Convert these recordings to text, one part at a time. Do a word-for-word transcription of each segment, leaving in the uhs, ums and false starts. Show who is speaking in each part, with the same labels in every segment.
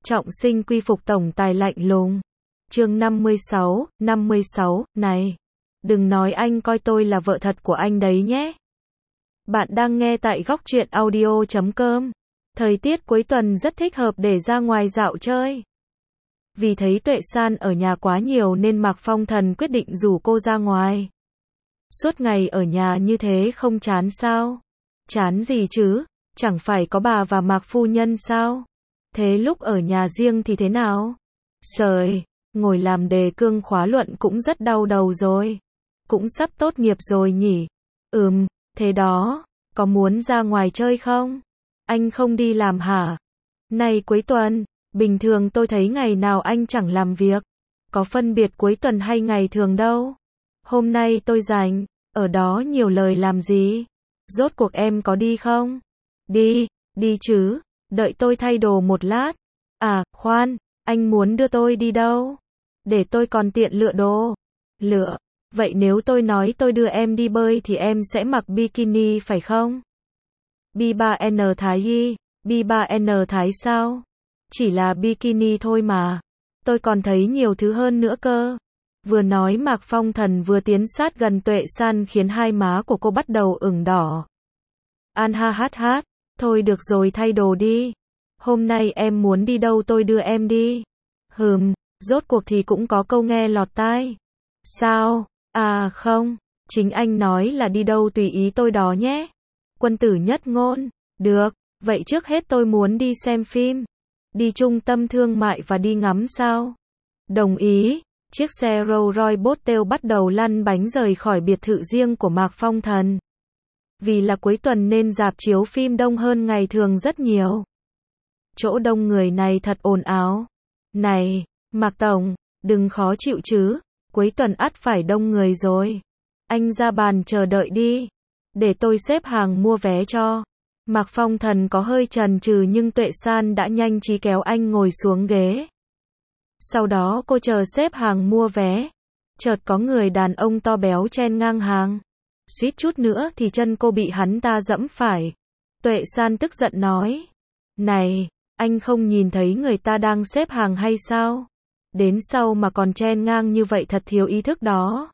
Speaker 1: Trọng sinh quy phục tổng tài lạnh lùng. Chương năm mươi sáu, năm mươi sáu, này, đừng nói anh coi tôi là vợ thật của anh đấy nhé. Bạn đang nghe tại góc truyện audio chấm com. Thời tiết cuối tuần rất thích hợp để ra ngoài dạo chơi. Vì thấy Tuệ San ở nhà quá nhiều nên Mạc Phong Thần quyết định rủ cô ra ngoài. Suốt ngày ở nhà như thế không chán sao? Chán gì chứ, chẳng phải có bà và Mạc phu nhân sao? Thế lúc ở nhà riêng thì thế nào? Sời, ngồi làm đề cương khóa luận cũng rất đau đầu rồi. Cũng sắp tốt nghiệp rồi nhỉ? Ừm, thế đó, có muốn ra ngoài chơi không? Anh không đi làm hả? Này cuối tuần, bình thường tôi thấy ngày nào anh chẳng làm việc. Có phân biệt cuối tuần hay ngày thường đâu. Hôm nay tôi rảnh, ở đó nhiều lời làm gì? Rốt cuộc em có đi không? Đi, đi chứ, đợi tôi thay đồ một lát. À, khoan, anh muốn đưa tôi đi đâu? Để tôi còn tiện lựa đồ. Lựa, vậy nếu tôi nói tôi đưa em đi bơi thì em sẽ mặc bikini phải không? B ba N Thái y, B ba N Thái sao? Chỉ là bikini thôi mà. Tôi còn thấy nhiều thứ hơn nữa cơ. Vừa nói Mạc Phong Thần vừa tiến sát gần Tuệ San khiến hai má của cô bắt đầu ửng đỏ. An ha hát hát, thôi được rồi thay đồ đi. Hôm nay em muốn đi đâu tôi đưa em đi. Hừm, rốt cuộc thì cũng có câu nghe lọt tai. Sao? À không, chính anh nói là đi đâu tùy ý tôi đó nhé. Quân tử nhất ngôn, được, vậy trước hết tôi muốn đi xem phim. Đi trung tâm thương mại và đi ngắm sao? Đồng ý. Chiếc xe Rolls Royce Bobtail bắt đầu lăn bánh rời khỏi biệt thự riêng của Mạc Phong Thần. Vì là cuối tuần nên rạp chiếu phim đông hơn ngày thường rất nhiều. Chỗ đông người này thật ồn ào. Này, Mạc Tổng, đừng khó chịu chứ, cuối tuần ắt phải đông người rồi. Anh ra bàn chờ đợi đi, để tôi xếp hàng mua vé cho. Mạc Phong Thần có hơi chần chừ nhưng Tuệ San đã nhanh trí kéo anh ngồi xuống ghế. Sau đó cô chờ xếp hàng mua vé. Chợt có người đàn ông to béo chen ngang hàng. Suýt chút nữa thì chân cô bị hắn ta dẫm phải. Tuệ San tức giận nói. Này, anh không nhìn thấy người ta đang xếp hàng hay sao? Đến sau mà còn chen ngang như vậy thật thiếu ý thức đó.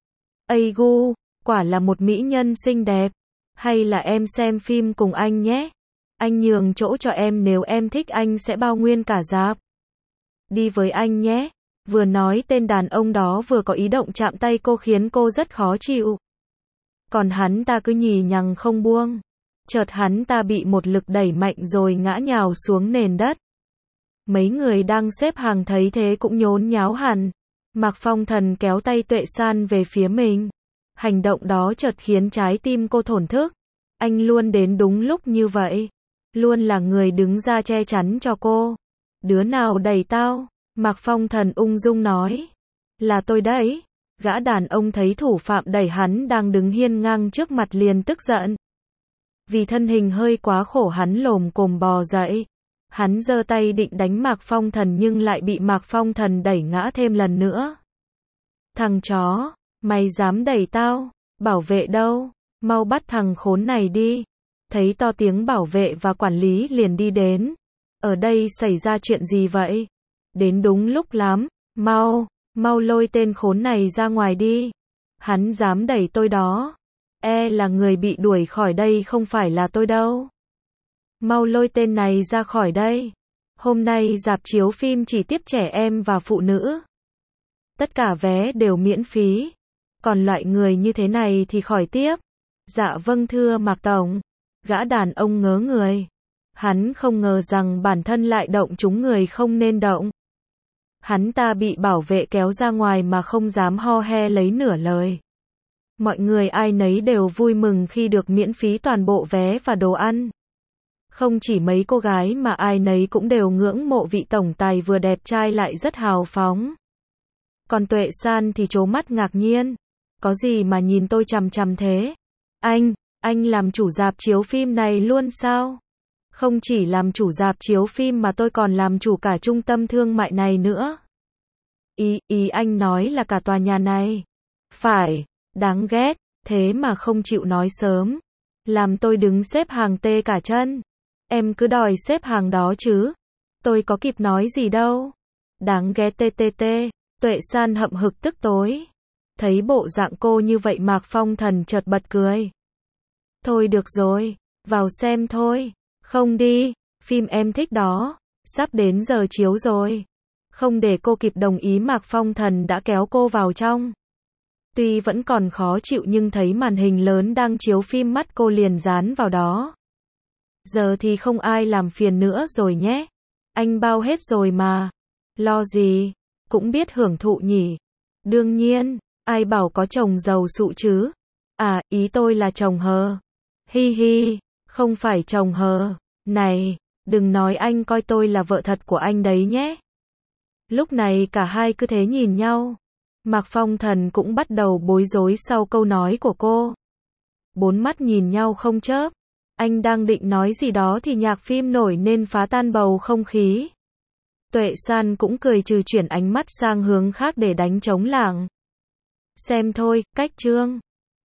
Speaker 1: Ây gu, quả là một mỹ nhân xinh đẹp. Hay là em xem phim cùng anh nhé. Anh nhường chỗ cho em nếu em thích anh sẽ bao nguyên cả rạp. Đi với anh nhé. Vừa nói tên đàn ông đó vừa có ý động chạm tay cô khiến cô rất khó chịu. Còn hắn ta cứ nhì nhằng không buông. Chợt hắn ta bị một lực đẩy mạnh rồi ngã nhào xuống nền đất. Mấy người đang xếp hàng thấy thế cũng nhốn nháo hẳn. Mạc Phong Thần kéo tay Tuệ San về phía mình. Hành động đó chợt khiến trái tim cô thổn thức. Anh luôn đến đúng lúc như vậy. Luôn là người đứng ra che chắn cho cô. Đứa nào đẩy tao? Mạc Phong Thần ung dung nói. Là tôi đấy. Gã đàn ông thấy thủ phạm đẩy hắn đang đứng hiên ngang trước mặt liền tức giận. Vì thân hình hơi quá khổ hắn lồm cồm bò dậy. Hắn giơ tay định đánh Mạc Phong Thần nhưng lại bị Mạc Phong Thần đẩy ngã thêm lần nữa. Thằng chó, mày dám đẩy tao? Bảo vệ đâu? Mau bắt thằng khốn này đi. Thấy to tiếng bảo vệ và quản lý liền đi đến. Ở đây xảy ra chuyện gì vậy? Đến đúng lúc lắm. Mau, mau lôi tên khốn này ra ngoài đi. Hắn dám đẩy tôi đó. E là người bị đuổi khỏi đây không phải là tôi đâu. Mau lôi tên này ra khỏi đây. Hôm nay rạp chiếu phim chỉ tiếp trẻ em và phụ nữ. Tất cả vé đều miễn phí. Còn loại người như thế này thì khỏi tiếp. Dạ vâng thưa Mạc Tổng. Gã đàn ông ngớ người. Hắn không ngờ rằng bản thân lại động trúng người không nên động. Hắn ta bị bảo vệ kéo ra ngoài mà không dám ho he lấy nửa lời. Mọi người ai nấy đều vui mừng khi được miễn phí toàn bộ vé và đồ ăn. Không chỉ mấy cô gái mà ai nấy cũng đều ngưỡng mộ vị tổng tài vừa đẹp trai lại rất hào phóng. Còn Tuệ San thì trố mắt ngạc nhiên. Có gì mà nhìn tôi chằm chằm thế? Anh, anh làm chủ rạp chiếu phim này luôn sao? Không chỉ làm chủ rạp chiếu phim mà tôi còn làm chủ cả trung tâm thương mại này nữa. Ý, ý anh nói là cả tòa nhà này. Phải, đáng ghét, thế mà không chịu nói sớm. Làm tôi đứng xếp hàng tê cả chân. Em cứ đòi xếp hàng đó chứ. Tôi có kịp nói gì đâu. Đáng ghét tê tê tê. Tuệ San hậm hực tức tối. Thấy bộ dạng cô như vậy Mạc Phong Thần chợt bật cười. Thôi được rồi, vào xem thôi. Không đi, phim em thích đó. Sắp đến giờ chiếu rồi. Không để cô kịp đồng ý Mạc Phong Thần đã kéo cô vào trong. Tuy vẫn còn khó chịu nhưng thấy màn hình lớn đang chiếu phim mắt cô liền dán vào đó. Giờ thì không ai làm phiền nữa rồi nhé. Anh bao hết rồi mà. Lo gì, cũng biết hưởng thụ nhỉ. Đương nhiên, ai bảo có chồng giàu sụ chứ. À, ý tôi là chồng hờ. Hi hi, không phải chồng hờ. Này, đừng nói anh coi tôi là vợ thật của anh đấy nhé. Lúc này cả hai cứ thế nhìn nhau. Mạc Phong Thần cũng bắt đầu bối rối sau câu nói của cô. Bốn mắt nhìn nhau không chớp. Anh đang định nói gì đó thì nhạc phim nổi nên phá tan bầu không khí. Tuệ San cũng cười trừ chuyển ánh mắt sang hướng khác để đánh trống lảng. Xem thôi, cách chương.